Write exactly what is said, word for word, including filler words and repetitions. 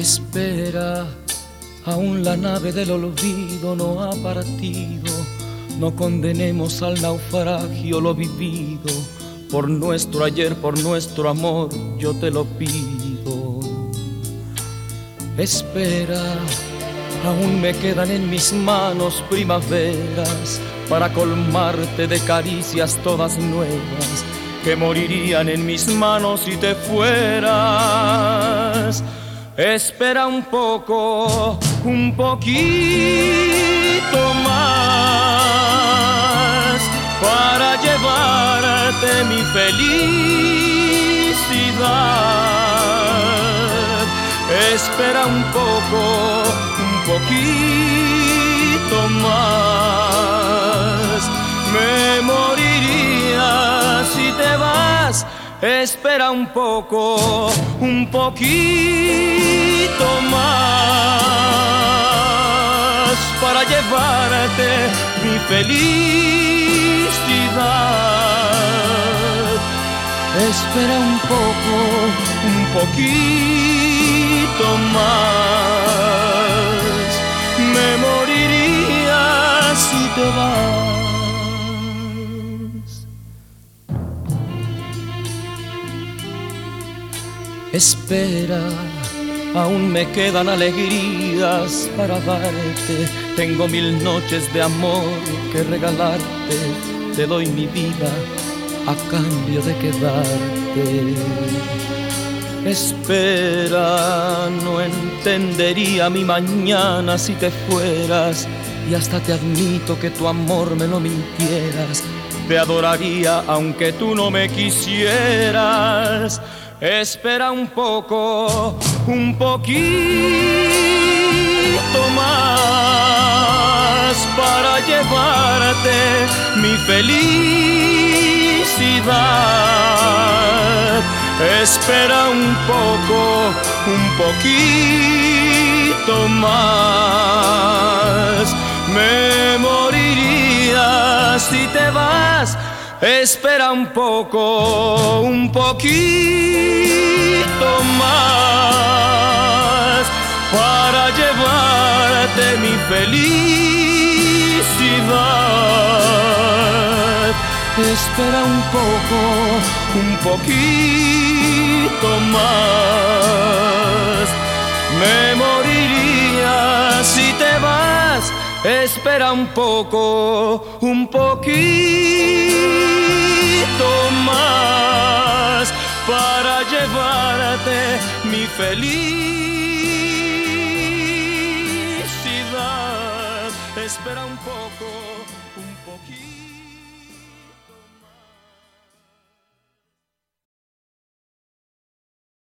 Espera, aún la nave del olvido no ha partido. No condenemos al naufragio lo vivido. Por nuestro ayer, por nuestro amor, yo te lo pido. Espera, aún me quedan en mis manos primaveras para colmarte de caricias todas nuevas que morirían en mis manos si te fueras. Espera un poco, un poquito más para llevarte mi felicidad. Espera un poco, un poquito más. Me moriría si te vas. Espera un poco, un poquito más para llevarte mi felicidad. Espera un poco, un poquito más. Me moriría si te vas. Espera, aún me quedan alegrías para darte. Tengo mil noches de amor que regalarte. Te doy mi vida a cambio de quedarte. Espera, no entendería mi mañana si te fueras. Y hasta te admito que tu amor me lo mintieras. Te adoraría aunque tú no me quisieras. Espera un poco, un poquito más para llevarte mi felicidad. Espera un poco, un poquito más. Me moriría si te vas. Espera un poco, un poquito más para llevarte mi felicidad. Espera un poco, un poquito más. Me moriría si te vas. Espera un poco, un poquito más para llevarte mi felicidad. Espera un poco.